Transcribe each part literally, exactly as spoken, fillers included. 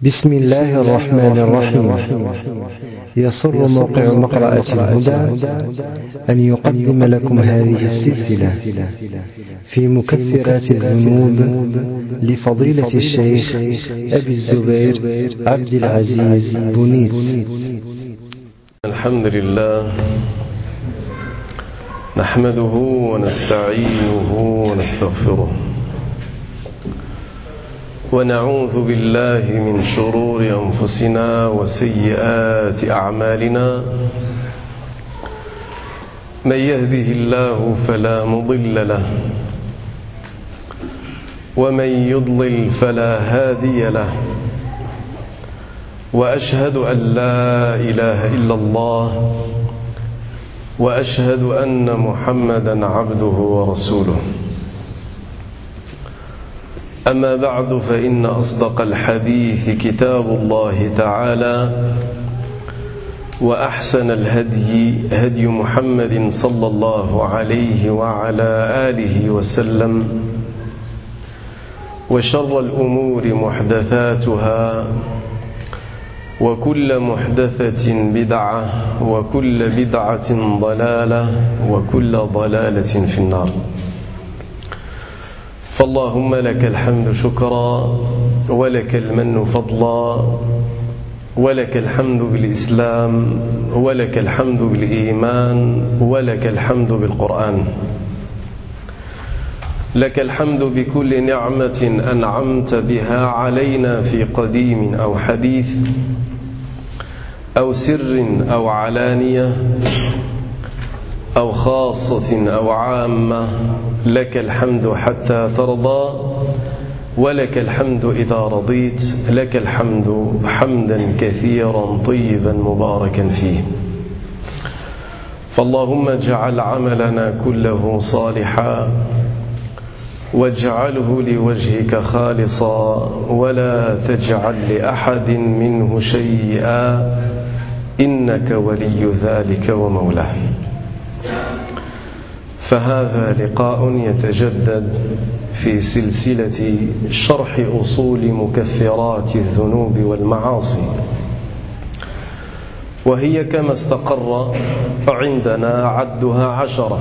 بسم الله الرحمن الرحيم. يسر موقع مقرأة الهدى أن يقدم لكم هذه السلسلة في مكفرات الذنوب لفضيلة الشيخ أبي الزبير عبد العزيز بنيس. الحمد لله نحمده ونستعينه ونستغفره ونعوذ بالله من شرور أنفسنا وسيئات أعمالنا. من يهده الله فلا مضل له ومن يضلل فلا هادي له، وأشهد أن لا إله إلا الله وأشهد أن محمدا عبده ورسوله. أما بعد، فإن أصدق الحديث كتاب الله تعالى، وأحسن الهدي هدي محمد صلى الله عليه وعلى آله وسلم، وشر الأمور محدثاتها، وكل محدثة بدعة، وكل بدعة ضلالة، وكل ضلالة في النار. فاللهم لك الحمد شكرا، ولك المن فضلا، ولك الحمد بالإسلام، ولك الحمد بالإيمان، ولك الحمد بالقرآن. لك الحمد بكل نعمة أنعمت بها علينا في قديم أو حديث، أو سر أو علانية، أو خاصة أو عامة. لك الحمد حتى ترضى، ولك الحمد إذا رضيت. لك الحمد حمدا كثيرا طيبا مباركا فيه. فاللهم اجعل عملنا كله صالحا، واجعله لوجهك خالصا، ولا تجعل لأحد منه شيئا، إنك ولي ذلك ومولاه. فهذا لقاء يتجدد في سلسلة شرح أصول مكفرات الذنوب والمعاصي، وهي كما استقر عندنا عدها عشرة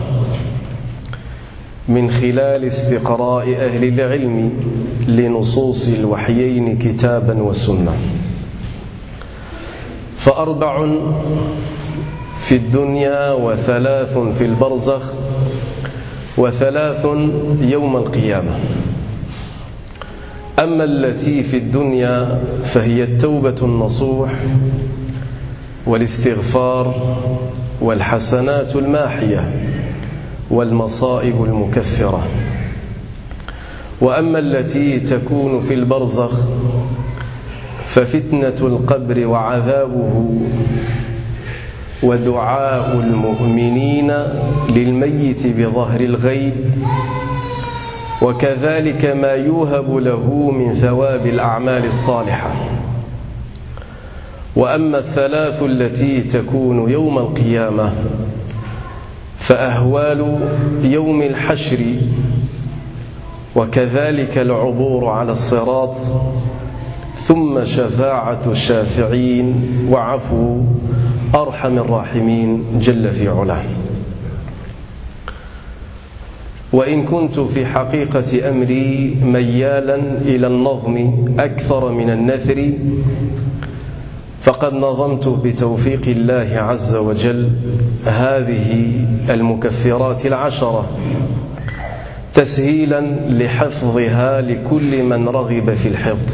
من خلال استقراء أهل العلم لنصوص الوحيين كتابا وسنة. فأربع في الدنيا، وثلاث في البرزخ، وثلاث يوم القيامة. أما التي في الدنيا فهي التوبة النصوح، والاستغفار، والحسنات الماحية، والمصائب المكفرة. وأما التي تكون في البرزخ ففتنة القبر وعذابه، ودعاء المؤمنين للميت بظهر الغيب، وكذلك ما يوهب له من ثواب الأعمال الصالحة. وأما الثلاث التي تكون يوم القيامة فأهوال يوم الحشر، وكذلك العبور على الصراط، ثم شفاعة الشافعين، وعفو أرحم الراحمين جل في علاه. وإن كنت في حقيقة أمري ميالا إلى النظم أكثر من النثر، فقد نظمت بتوفيق الله عز وجل هذه المكفرات العشرة تسهيلا لحفظها لكل من رغب في الحفظ.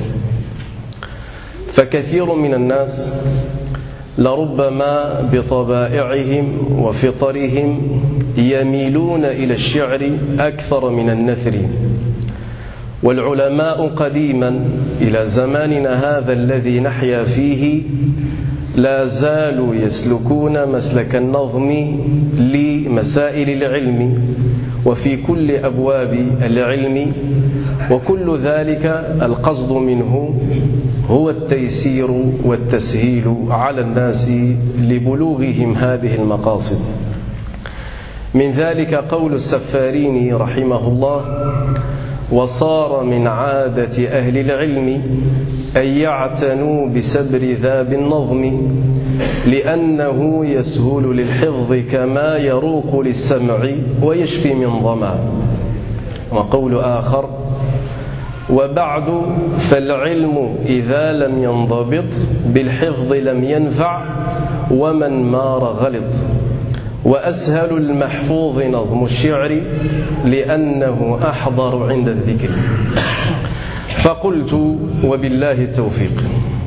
فكثير من الناس لربما بطبائعهم وفطرهم يميلون إلى الشعر أكثر من النثر. والعلماء قديما إلى زماننا هذا الذي نحيا فيه لا زالوا يسلكون مسلك النظم لمسائل العلم وفي كل أبواب العلم، وكل ذلك القصد منه هو التيسير والتسهيل على الناس لبلوغهم هذه المقاصد. من ذلك قول السفاريني رحمه الله: وصار من عادة أهل العلم أن يعتنوا بسبر ذا بالنظم لأنه يسهل للحفظ كما يروق للسمع ويشفي من ظما. وقول آخر: وبعد فالعلم إذا لم ينضبط بالحفظ لم ينفع ومن مار غلط. وأسهل المحفوظ نظم الشعر لأنه أحضر عند الذكر. فقلت وبالله التوفيق: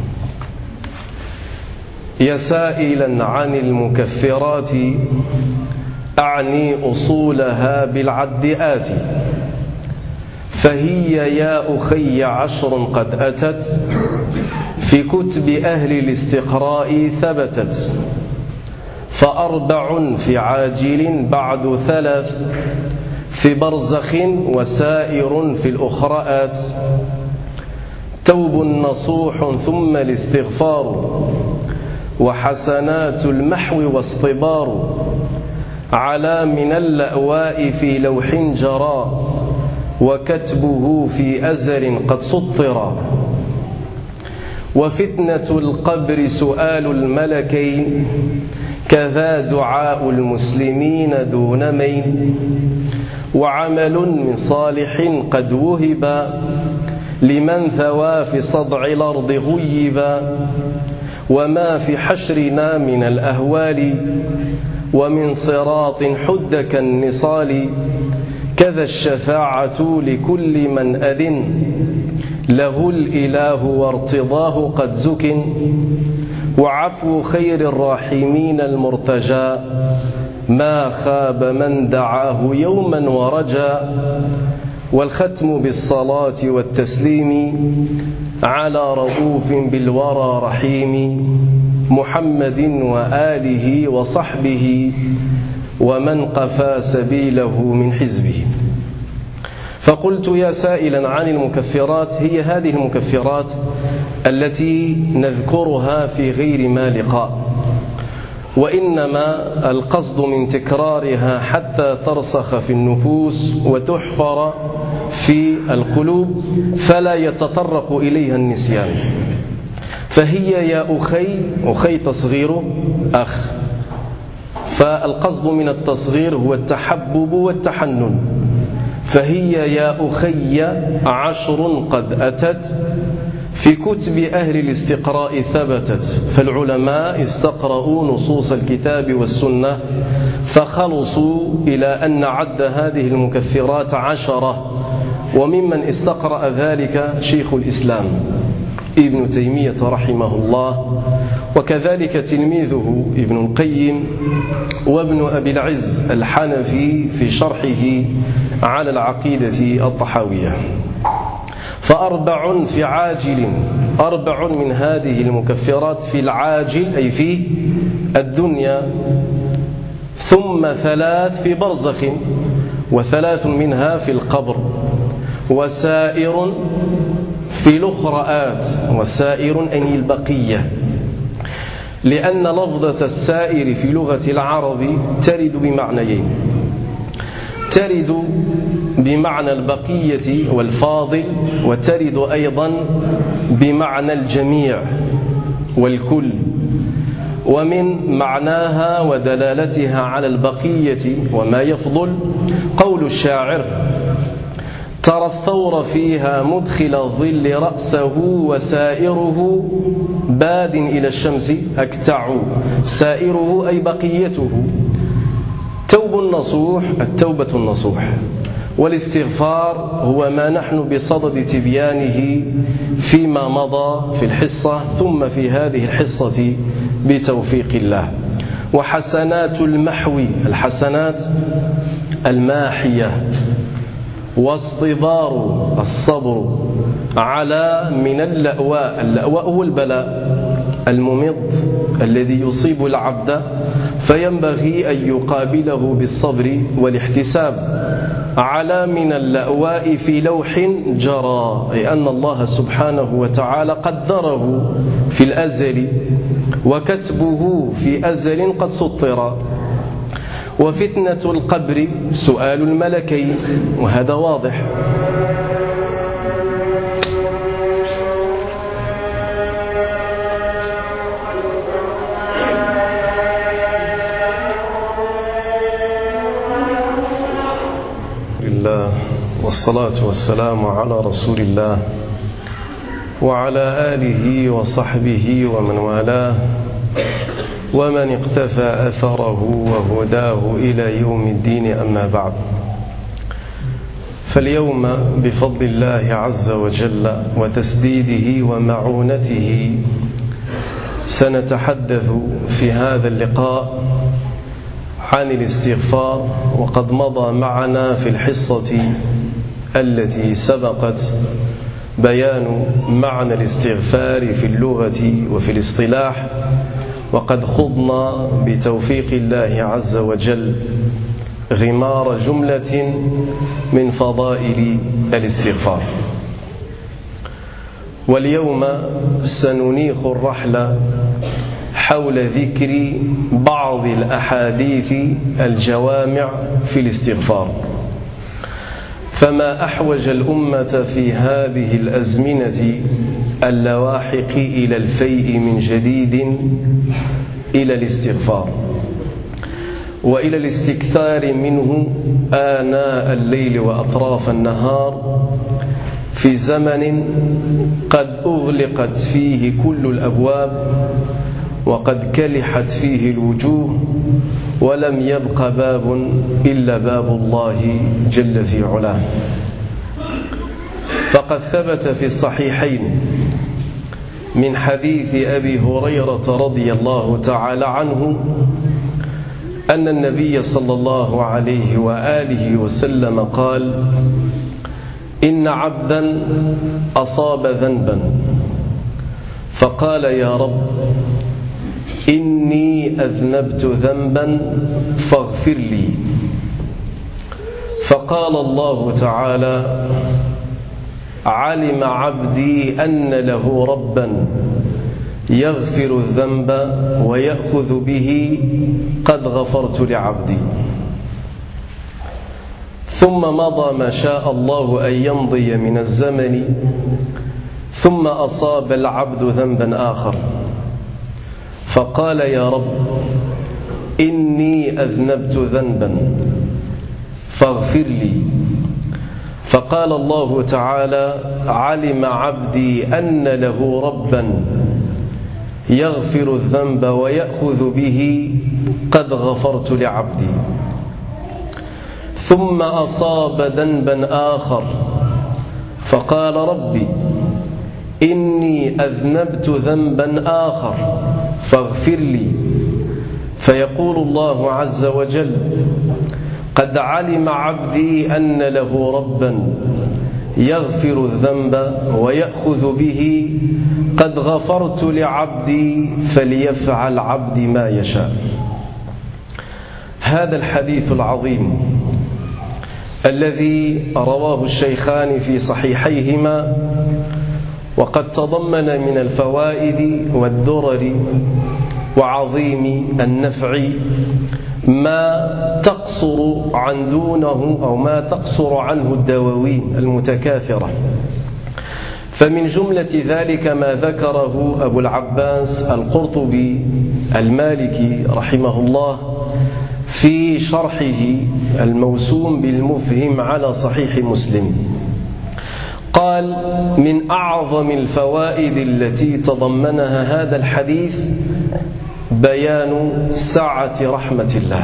يا سائلا عن المكفرات أعني أصولها بالعد آتي، فهي يا أخي عشر قد أتت في كتب أهل الاستقراء ثبتت. فأربع في عاجل بعد ثلاث في برزخ وسائر في الأخرآت. توب نصوح ثم الاستغفار وحسنات المحو واصطبار على من اللأواء في لوح جرى وكتبه في أزل قد سطر. وفتنة القبر سؤال الملكين كذا دعاء المسلمين دون مين. وعمل من صالح قد وهبا لمن ثوى في صدع الأرض غيبا. وما في حشرنا من الأهوال ومن صراط حد كالنصال. كذا الشفاعة لكل من أذن له الإله وارتضاه قد زكن. وعفو خير الراحمين المرتجى ما خاب من دعاه يوما ورجا. والختم بالصلاة والتسليم على رؤوف بالورى رحيم محمد وآله وصحبه ومن قفى سبيله من حزبه. فقلت يا سائلا عن المكفرات، هي هذه المكفرات التي نذكرها في غير ما لقاء، وإنما القصد من تكرارها حتى ترسخ في النفوس وتحفر في القلوب فلا يتطرق إليها النسيان. فهي يا أخي، أخي تصغير أخ، فالقصد من التصغير هو التحبب والتحنن. فهي يا أخي عشر قد أتت في كتب أهل الاستقراء ثبتت. فالعلماء استقرأوا نصوص الكتاب والسنة فخلصوا إلى أن عد هذه المكفرات عشرة. وممن استقرأ ذلك شيخ الإسلام ابن تيمية رحمه الله، وكذلك تلميذه ابن القيم، وابن أبي العز الحنفي في شرحه على العقيدة الطحاوية. فأربع في عاجل، أربع من هذه المكفرات في العاجل أي في الدنيا، ثم ثلاث في برزخ، وثلاث منها في القبر، وسائر في الأخرآت. وسائر أي البقية، لأن لفظة السائر في لغة العرب ترد بمعنيين: ترد بمعنى البقية والفاضل، وترد أيضا بمعنى الجميع والكل. ومن معناها ودلالتها على البقية وما يفضل قول الشاعر: ترى الثور فيها مدخل الظل رأسه وسائره باد إلى الشمس أكتع. سائره أي بقيته. توب النصوح التوبة النصوح، والاستغفار هو ما نحن بصدد تبيانه فيما مضى في الحصة ثم في هذه الحصة بتوفيق الله. وحسنات المحو، الحسنات الماحية، واصطبار الصبر على من اللأواء. اللأواء هو البلاء الممض الذي يصيب العبد، فينبغي أن يقابله بالصبر والاحتساب. على من اللأواء في لوح جرى، أي أن الله سبحانه وتعالى قدره في الأزل، وكتبه في أزل قد سطر. وفتنة القبر سؤال الملكين، وهذا واضح. والصلاة والسلام على رسول الله وعلى آله وصحبه ومن والاه ومن اقتفى أثره وهداه إلى يوم الدين، أما بعد. فاليوم بفضل الله عز وجل وتسديده ومعونته سنتحدث في هذا اللقاء عن الاستغفار، وقد مضى معنا في الحصة التي سبقت بيان معنى الاستغفار في اللغة وفي الاصطلاح، وقد خضنا بتوفيق الله عز وجل غمار جملة من فضائل الاستغفار. واليوم سننيخ الرحلة حول ذكر بعض الأحاديث الجوامع في الاستغفار. فما أحوج الأمة في هذه الأزمنة اللواحق إلى الفيء من جديد إلى الاستغفار، وإلى الاستكثار منه آناء الليل وأطراف النهار، في زمن قد أغلقت فيه كل الأبواب وقد كلحت فيه الوجوه، ولم يبق باب إلا باب الله جل في علاه. فقد ثبت في الصحيحين من حديث أبي هريرة رضي الله تعالى عنه أن النبي صلى الله عليه وآله وسلم قال: إن عبدا أصاب ذنبا فقال يا رب إني أذنبت ذنبا فاغفر لي، فقال الله تعالى: علم عبدي أن له ربا يغفر الذنب ويأخذ به، قد غفرت لعبدي. ثم مضى ما شاء الله أن يمضي من الزمن، ثم أصاب العبد ذنبا آخر فقال يا رب إني أذنبت ذنبا فاغفر لي، فقال الله تعالى: علم عبدي أن له ربا يغفر الذنب ويأخذ به، قد غفرت لعبدي. ثم أصاب ذنبا آخر فقال ربي إني أذنبت ذنبا آخر فاغفر لي، فيقول الله عز وجل: قد علم عبدي أن له ربا يغفر الذنب ويأخذ به، قد غفرت لعبدي فليفعل عبدي ما يشاء. هذا الحديث العظيم الذي رواه الشيخان في صحيحيهما، وقد تضمن من الفوائد والدرر وعظيم النفع ما تقصر عن دونه أو ما تقصر عنه الدواوين المتكاثرة. فمن جملة ذلك ما ذكره أبو العباس القرطبي المالكي رحمه الله في شرحه الموسوم بالمفهم على صحيح مسلم. قال: من أعظم الفوائد التي تضمنها هذا الحديث بيان سعة رحمة الله،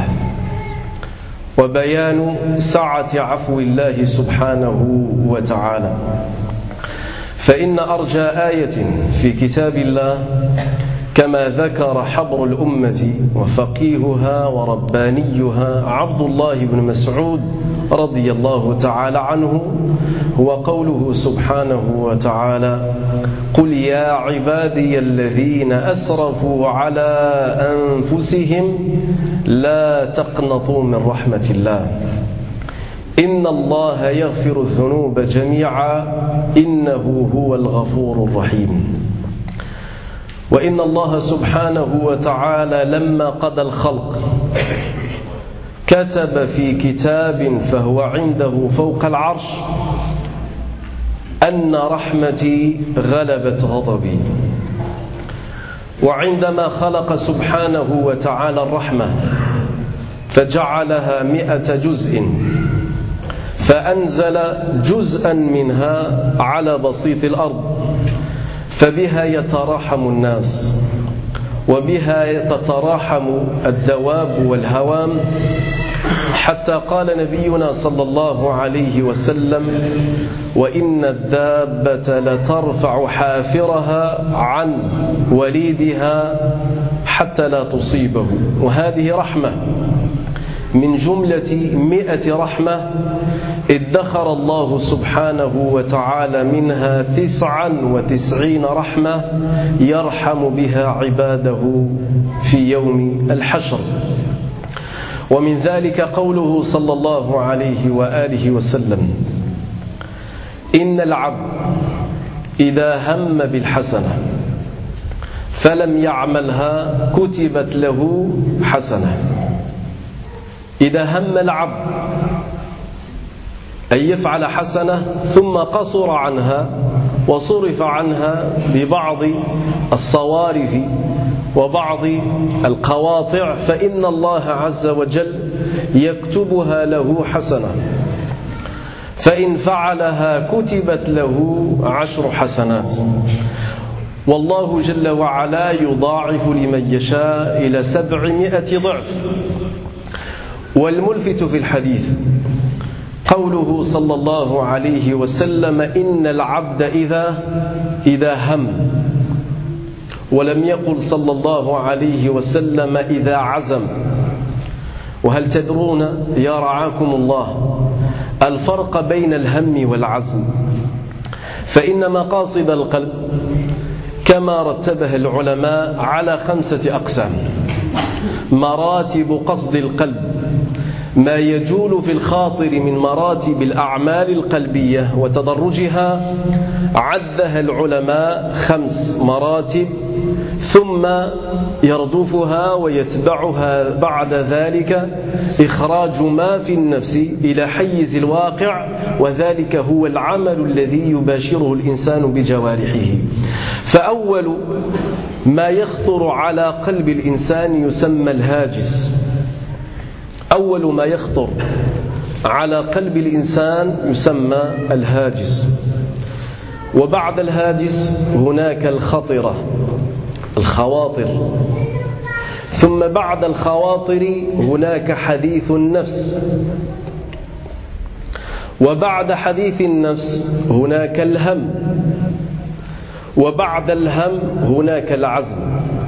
وبيان سعة عفو الله سبحانه وتعالى. فإن أرجى آية في كتاب الله كما ذكر حبر الأمة وفقيهها وربانيها عبد الله بن مسعود رضي الله تعالى عنه هو قوله سبحانه وتعالى: قل يا عبادي الذين أسرفوا على أنفسهم لا تقنطوا من رحمة الله إن الله يغفر الذنوب جميعا إنه هو الغفور الرحيم. وإن الله سبحانه وتعالى لما قضى الخلق كتب في كتاب فهو عنده فوق العرش أن رحمتي غلبت غضبي. وعندما خلق سبحانه وتعالى الرحمة فجعلها مئة جزء، فأنزل جزءا منها على بسيط الأرض، فبها يتراحم الناس، وبها تتراحم الدواب والهوام، حتى قال نبينا صلى الله عليه وسلم: وإن الدابة لترفع حافرها عن وليدها حتى لا تصيبه. وهذه رحمة من جملة مئة رحمة ادخر الله سبحانه وتعالى منها تسعا وتسعين رحمة يرحم بها عباده في يوم الحشر. ومن ذلك قوله صلى الله عليه وآله وسلم: إن العبد إذا هم بالحسنة فلم يعملها كتبت له حسنة. إذا هم العبد أن يفعل حسنة ثم قصر عنها وصرف عنها ببعض الصوارف وبعض القواطع، فإن الله عز وجل يكتبها له حسنة، فإن فعلها كتبت له عشر حسنات، والله جل وعلا يضاعف لمن يشاء إلى سبعمائة ضعف. والملفت في الحديث قوله صلى الله عليه وسلم: إن العبد إذا إذا هم، ولم يقل صلى الله عليه وسلم إذا عزم. وهل تدرون يا رعاكم الله الفرق بين الهم والعزم؟ فإن مقاصد القلب كما رتبها العلماء على خمسة أقسام. مراتب قصد القلب، ما يجول في الخاطر من مراتب الأعمال القلبية وتدرجها، عدها العلماء خمس مراتب، ثم يردفها ويتبعها بعد ذلك إخراج ما في النفس إلى حيز الواقع، وذلك هو العمل الذي يباشره الإنسان بجوارحه. فأول ما يخطر على قلب الإنسان يسمى الهاجس. أول ما يخطر على قلب الإنسان يسمى الهاجس، وبعد الهاجس هناك الخطرة، الخواطر، ثم بعد الخواطر هناك حديث النفس، وبعد حديث النفس هناك الهم، وبعد الهم هناك العزم.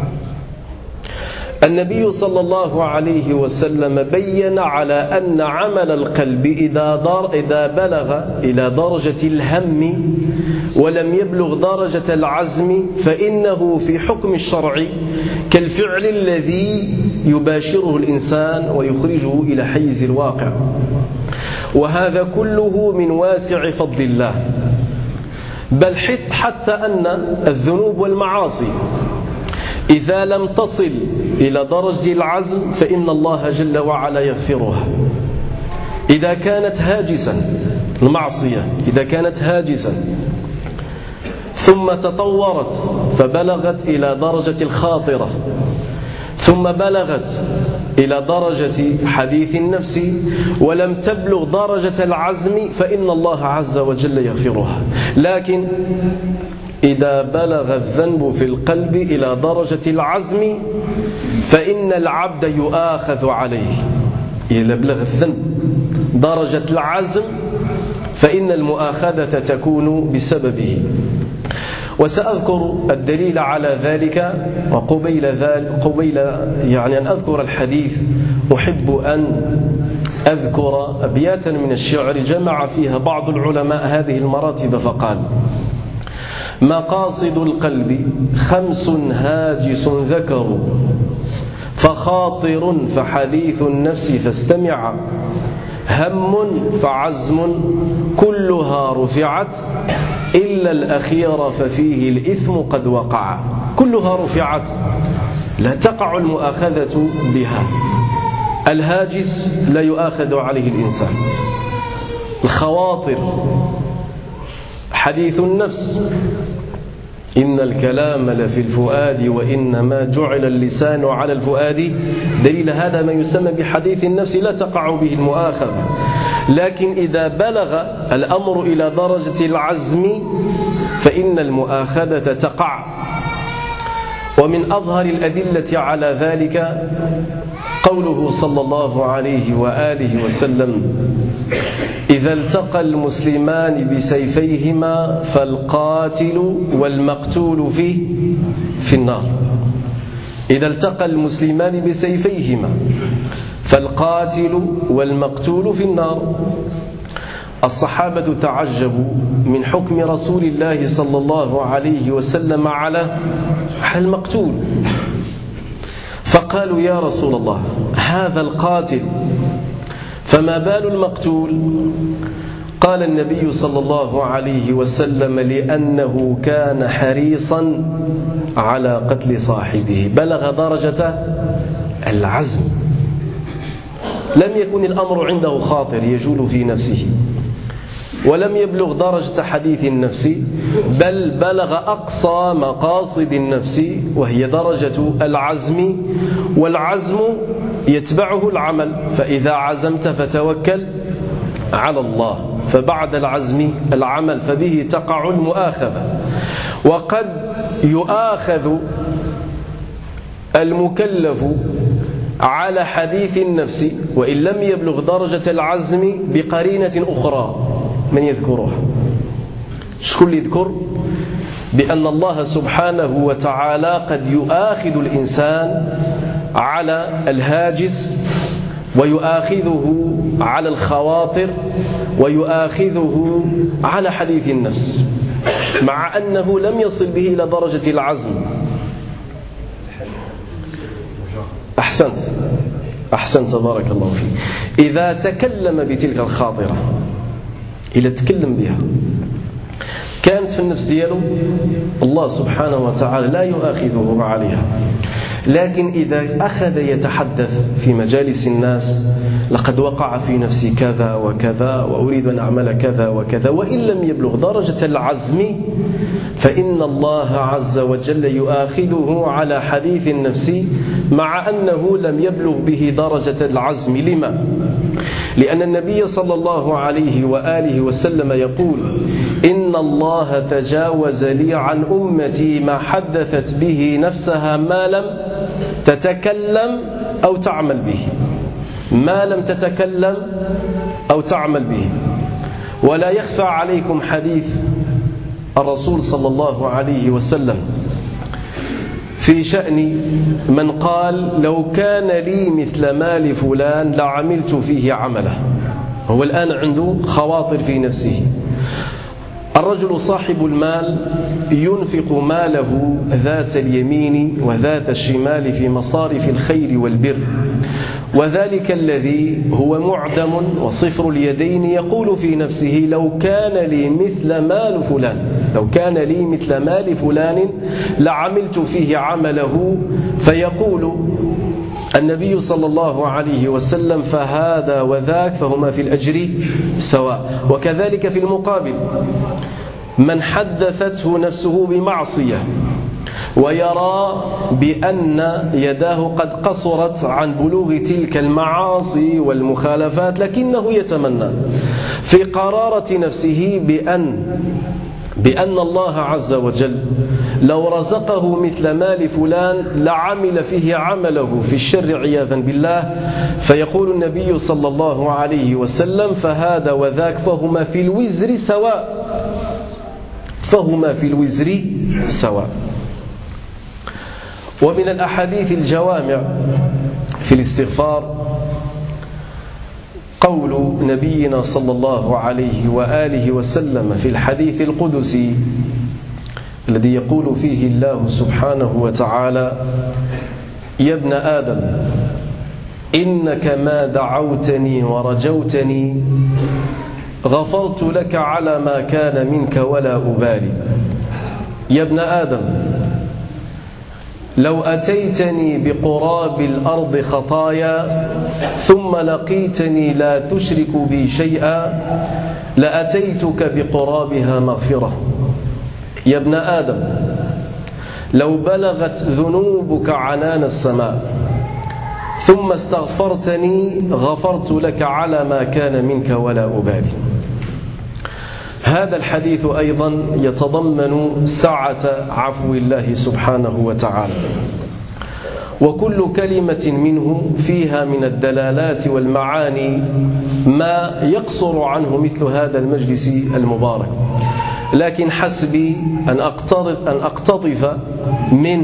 النبي صلى الله عليه وسلم بين على أن عمل القلب إذا, در إذا بلغ إلى درجة الهم ولم يبلغ درجة العزم فإنه في حكم الشرع كالفعل الذي يباشره الإنسان ويخرجه إلى حيز الواقع. وهذا كله من واسع فضل الله، بل حتى أن الذنوب والمعاصي إذا لم تصل إلى درجة العزم فإن الله جل وعلا يغفرها. إذا كانت هاجسا المعصية، إذا كانت هاجسا ثم تطورت فبلغت إلى درجة الخاطرة، ثم بلغت إلى درجة حديث النفس ولم تبلغ درجة العزم فإن الله عز وجل يغفرها. لكن إذا بلغ الذنب في القلب إلى درجة العزم فإن العبد يؤاخذ عليه. إذا بلغ الذنب درجة العزم فإن المؤاخذة تكون بسببه. وسأذكر الدليل على ذلك، وقبيل ذلك قبيل يعني أن أذكر الحديث أحب أن أذكر أبياتا من الشعر جمع فيها بعض العلماء هذه المراتب فقال: مقاصد القلب خمس هاجس ذكروا، فخاطر فحديث النفس فاستمع، هم فعزم كلها رفعت، إلا الأخير ففيه الإثم قد وقع. كلها رفعت، لا تقع المؤاخذة بها. الهاجس لا يؤاخذ عليه الإنسان، الخواطر، حديث النفس إن الكلام لفي الفؤاد وإنما جعل اللسان على الفؤاد. دليل هذا ما يسمى بحديث النفس لا تقع به المؤاخذة. لكن إذا بلغ الأمر إلى درجة العزم فإن المؤاخذة تقع. ومن أظهر الأدلة على ذلك قوله صلى الله عليه وآله وسلم: إذا التقى المسلمان بسيفيهما فالقاتل والمقتول فيه في النار. إذا التقى المسلمان بسيفيهما فالقاتل والمقتول في النار. الصحابة تعجبوا من حكم رسول الله صلى الله عليه وسلم على المقتول، فقالوا: يا رسول الله، هذا القاتل فما بال المقتول؟ قال النبي صلى الله عليه وسلم: لأنه كان حريصا على قتل صاحبه، بلغ درجة العزم، لم يكن الأمر عنده خاطر يجول في نفسه، ولم يبلغ درجة حديث النفس، بل بلغ أقصى مقاصد النفس وهي درجة العزم. والعزم يتبعه العمل، فإذا عزمت فتوكل على الله، فبعد العزم العمل، فبه تقع المؤاخذة. وقد يؤاخذ المكلف على حديث النفس وإن لم يبلغ درجة العزم بقرينة أخرى. من يذكرها؟ شكون يذكر بأن الله سبحانه وتعالى قد يؤاخذ الإنسان على الهاجس، ويؤاخذه على الخواطر، ويؤاخذه على حديث النفس، مع أنه لم يصل به إلى درجة العزم. أحسنت أحسنت بارك الله فيك. إذا تكلم بتلك الخاطرة، إذا تكلم بها، كانت في النفس دياله، الله سبحانه وتعالى لا يؤاخذه عليها. لكن إذا أخذ يتحدث في مجالس الناس: لقد وقع في نفسي كذا وكذا وأريد أن أعمل كذا وكذا، وإن لم يبلغ درجة العزم، فإن الله عز وجل يؤاخذه على حديث النفس، مع أنه لم يبلغ به درجة العزم. لما؟ لأن النبي صلى الله عليه وآله وسلم يقول: إن الله تجاوز لي عن أمتي ما حدثت به نفسها ما لم تتكلم أو تعمل به، ما لم تتكلم أو تعمل به. ولا يخفى عليكم حديث الرسول صلى الله عليه وسلم في شأن من قال: لو كان لي مثل مال فلان لعملت فيه عمله. هو الآن عنده خواطر في نفسه. الرجل صاحب المال ينفق ماله ذات اليمين وذات الشمال في مصارف الخير والبر، وذلك الذي هو معدم وصفر اليدين يقول في نفسه: لو كان لي مثل مال فلان، لو كان لي مثل مال فلان لعملت فيه عمله. فيقول النبي صلى الله عليه وسلم: فهذا وذاك فهما في الأجر سواء. وكذلك في المقابل، من حدثته نفسه بمعصية ويرى بأن يداه قد قصرت عن بلوغ تلك المعاصي والمخالفات، لكنه يتمنى في قرارة نفسه بأن بأن الله عز وجل لو رزقه مثل مال فلان لعمل فيه عمله في الشر عياذا بالله. فيقول النبي صلى الله عليه وسلم: فهذا وذاك فهما في الوزر سواء، فهما في الوزر سواء. ومن الأحاديث الجوامع في الاستغفار قول نبينا صلى الله عليه وآله وسلم في الحديث القدسي الذي يقول فيه الله سبحانه وتعالى: يا ابن آدم إنك ما دعوتني ورجوتني غفرت لك على ما كان منك ولا أبالي. يا ابن آدم لو أتيتني بقراب الأرض خطايا ثم لقيتني لا تشرك بي شيئا لأتيتك بقرابها مغفرة. يا ابن آدم لو بلغت ذنوبك عنان السماء ثم استغفرتني غفرت لك على ما كان منك ولا أبالي. هذا الحديث أيضا يتضمن سعة عفو الله سبحانه وتعالى، وكل كلمة منه فيها من الدلالات والمعاني ما يقصر عنه مثل هذا المجلس المبارك، لكن حسبي أن أقتطف من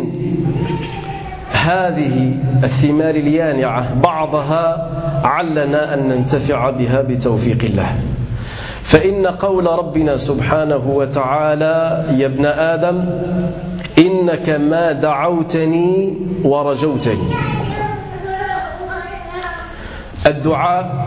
هذه الثمار اليانعة بعضها علنا أن ننتفع بها بتوفيق الله. فإن قول ربنا سبحانه وتعالى: يا ابن آدم إنك ما دعوتني ورجوتني. الدعاء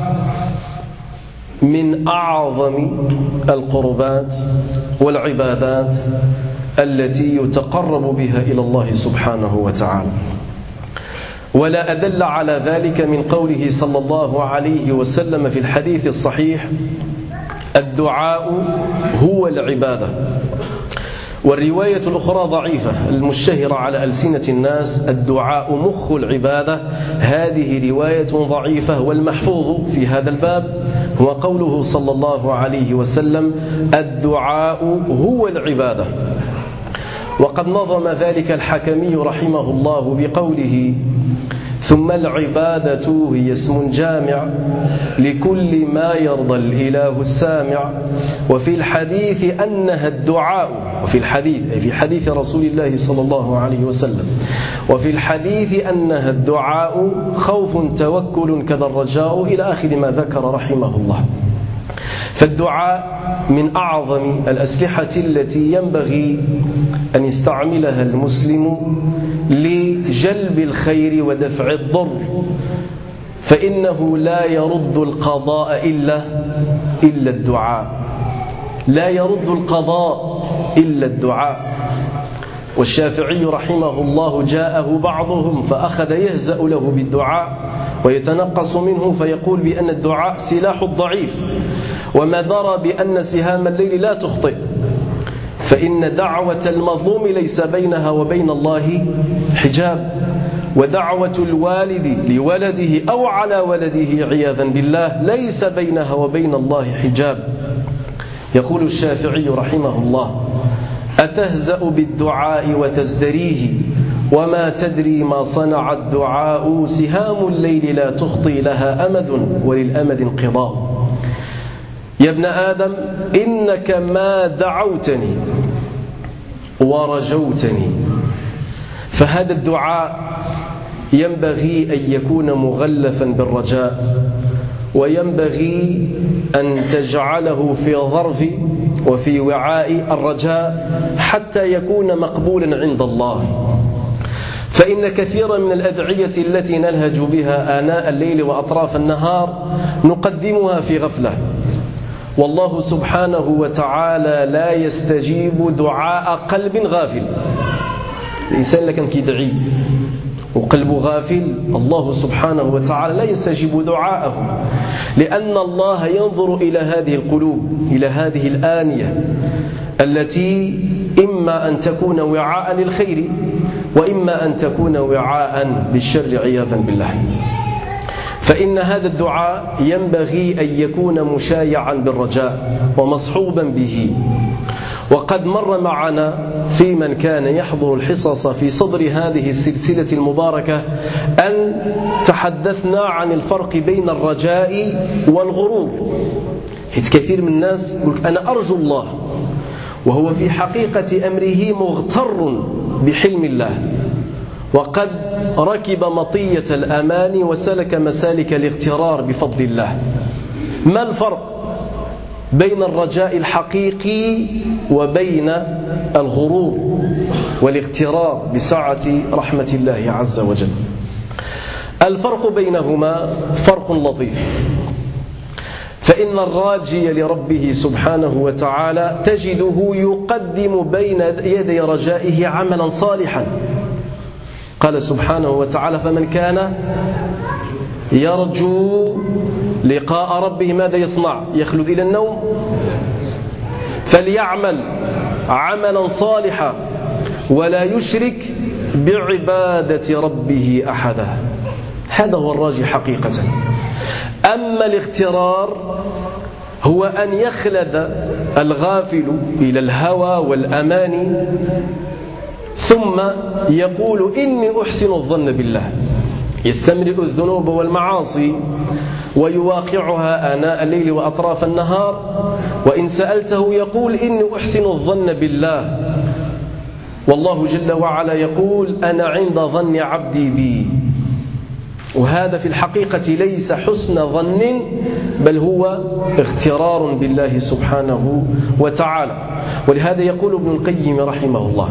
من أعظم القربات والعبادات التي يتقرب بها إلى الله سبحانه وتعالى، ولا أدل على ذلك من قوله صلى الله عليه وسلم في الحديث الصحيح: الدعاء هو العبادة. والرواية الأخرى ضعيفة المشتهرة على ألسنة الناس: الدعاء مخ العبادة. هذه رواية ضعيفة، والمحفوظ في هذا الباب هو قوله صلى الله عليه وسلم: الدعاء هو العبادة. وقد نظم ذلك الحكمي رحمه الله بقوله: ثم العبادة هي اسم جامع لكل ما يرضى الإله السامع. وفي الحديث أنها الدعاء، وفي الحديث أي في حديث رسول الله صلى الله عليه وسلم، وفي الحديث أنها الدعاء خوف توكل كذا الرجاء، إلى آخر ما ذكر رحمه الله. فالدعاء من أعظم الأسلحة التي ينبغي أن يستعملها المسلم لجلب الخير ودفع الضر، فإنه لا يرد القضاء إلا إلا الدعاء، لا يرد القضاء إلا الدعاء. والشافعي رحمه الله جاءه بعضهم فأخذ يهزأ له بالدعاء ويتنقص منه، فيقول بأن الدعاء سلاح الضعيف، وما درى بأن سهام الليل لا تخطئ، فإن دعوة المظلوم ليس بينها وبين الله حجاب، ودعوة الوالد لولده أو على ولده عياذا بالله ليس بينها وبين الله حجاب. يقول الشافعي رحمه الله: أتهزأ بالدعاء وتزدريه وما تدري ما صنع الدعاء، سهام الليل لا تخطي لها أمد وللأمد انقضاء. يا ابن آدم إنك ما دعوتني ورجوتني. فهذا الدعاء ينبغي أن يكون مغلفا بالرجاء، وينبغي أن تجعله في ظرف وفي وعاء الرجاء حتى يكون مقبولا عند الله. فإن كثيرا من الأدعية التي نلهج بها آناء الليل وأطراف النهار نقدمها في غفلة، والله سبحانه وتعالى لا يستجيب دعاء قلب غافل. الإنسان لكن كيدعي وقلبه غافل، الله سبحانه وتعالى لا يستجيب دعاءه، لأن الله ينظر إلى هذه القلوب، إلى هذه الآنية التي إما أن تكون وعاء للخير وإما أن تكون وعاء للشر عياذا بالله. فإن هذا الدعاء ينبغي أن يكون مشايعا بالرجاء ومصحوبا به. وقد مر معنا في من كان يحضر الحصص في صدر هذه السلسلة المباركة أن تحدثنا عن الفرق بين الرجاء والغرور. حيث كثير من الناس يقول أنا أرجو الله، وهو في حقيقة أمره مغتر بحلم الله، وقد ركب مطية الأمان وسلك مسالك الاغترار بفضل الله. ما الفرق بين الرجاء الحقيقي وبين الغرور والاغترار بسعة رحمة الله عز وجل؟ الفرق بينهما فرق لطيف. فإن الراجي لربه سبحانه وتعالى تجده يقدم بين يدي رجائه عملا صالحا. قال سبحانه وتعالى: فمن كان يرجو لقاء ربه ماذا يصنع؟ يخلد إلى النوم، فليعمل عملا صالحا ولا يشرك بعبادة ربه أحدا. هذا هو الراجح حقيقة. أما الاغترار هو أن يخلد الغافل إلى الهوى والأماني ثم يقول إني أحسن الظن بالله، يستمرئ الذنوب والمعاصي ويواقعها آناء الليل وأطراف النهار، وإن سألته يقول إني أحسن الظن بالله، والله جل وعلا يقول أنا عند ظن عبدي بي. وهذا في الحقيقة ليس حسن ظن، بل هو اغترار بالله سبحانه وتعالى. ولهذا يقول ابن القيم رحمه الله: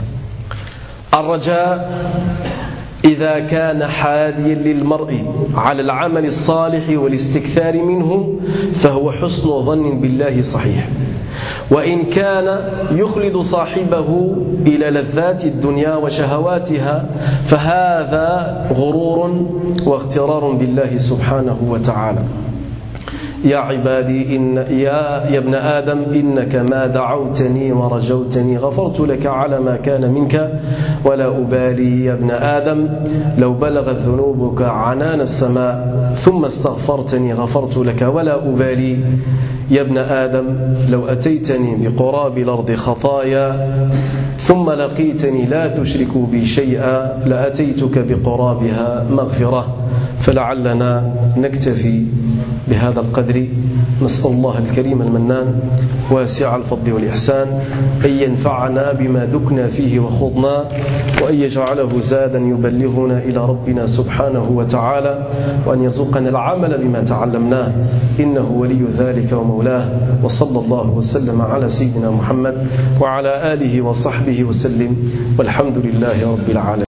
الرجاء إذا كان حاديا للمرء على العمل الصالح والاستكثار منه فهو حسن ظن بالله صحيح، وإن كان يخلد صاحبه إلى لذات الدنيا وشهواتها فهذا غرور واغترار بالله سبحانه وتعالى. يا عبادي إن يا, يا ابن آدم إنك ما دعوتني ورجوتني غفرت لك على ما كان منك ولا أبالي. يا ابن آدم لو بلغت ذنوبك عنان السماء ثم استغفرتني غفرت لك ولا أبالي. يا ابن آدم لو أتيتني بقراب الأرض خطايا ثم لقيتني لا تشرك بي شيئا لأتيتك بقرابها مغفرة. فلعلنا نكتفي بهذا القدر. نسأل الله الكريم المنان واسع الفضل والإحسان أن ينفعنا بما دكنا فيه وخضنا، وأن يجعله زادا يبلغنا إلى ربنا سبحانه وتعالى، وأن يرزقنا العمل بما تعلمناه إنه ولي ذلك ومولاه. وصلى الله وسلم على سيدنا محمد وعلى آله وصحبه وسلم، والحمد لله رب العالمين.